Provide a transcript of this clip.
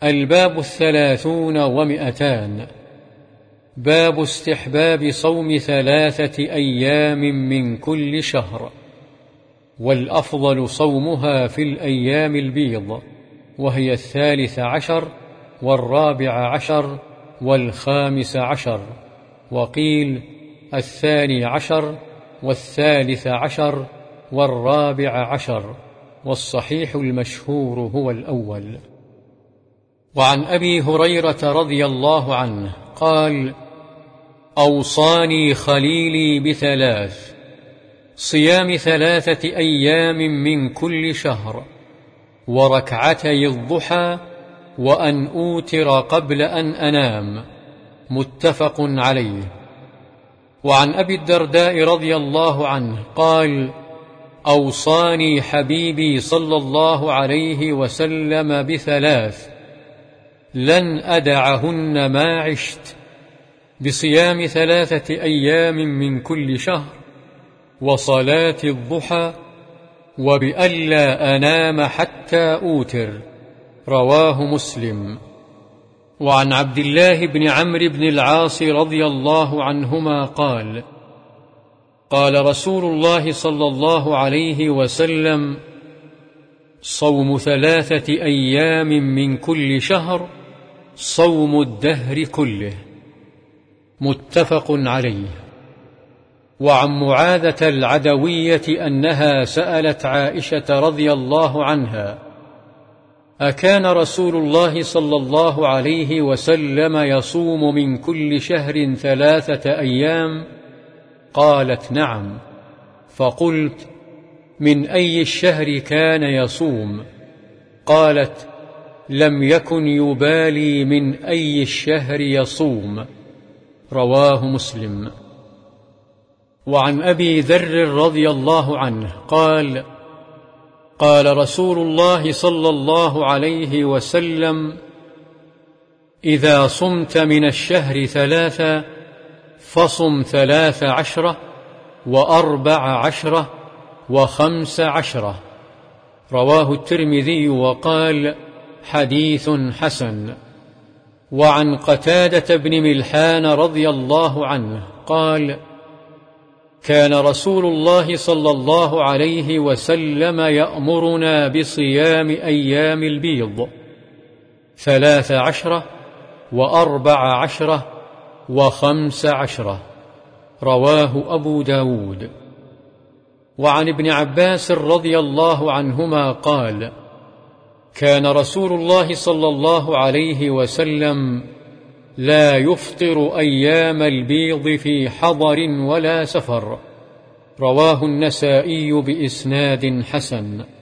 الباب 300. باب استحباب صوم 3 أيام من كل شهر، والأفضل صومها في الأيام البيض، وهي 13 و14 و15، وقيل 12 و13 و14، والصحيح المشهور هو الأول. وعن أبي هريرة رضي الله عنه قال: أوصاني خليلي ب3: صيام 3 أيام من كل شهر، وركعتي الضحى، وأن أوتر قبل أن أنام. متفق عليه. وعن أبي الدرداء رضي الله عنه قال: أوصاني حبيبي صلى الله عليه وسلم ب3: لن أدعهن ما عشت، بصيام 3 أيام من كل شهر، وصلاة الضحى، وبألا أنام حتى أوتر. رواه مسلم. وعن عبد الله بن عمرو بن العاص رضي الله عنهما قال: قال رسول الله صلى الله عليه وسلم: صوم 3 أيام من كل شهر صوم الدهر كله. متفق عليه. وعن معاذة العدوية أنها سألت عائشة رضي الله عنها: أكان رسول الله صلى الله عليه وسلم يصوم من كل شهر 3 أيام؟ قالت: نعم. فقلت: من أي الشهر كان يصوم؟ قالت: لم يكن يبالي من أي الشهر يصوم. رواه مسلم. وعن أبي ذر رضي الله عنه قال: قال رسول الله صلى الله عليه وسلم: إذا صمت من الشهر 3 فصم 13 و14 و15. رواه الترمذي وقال: حديث حسن. وعن قتادة بن ملحان رضي الله عنه قال: كان رسول الله صلى الله عليه وسلم يأمرنا بصيام أيام البيض 13 و14 و15. رواه أبو داود. وعن ابن عباس رضي الله عنهما قال: كان رسول الله صلى الله عليه وسلم لا يفطر أيام البيض في حضر ولا سفر. رواه النسائي بإسناد حسن.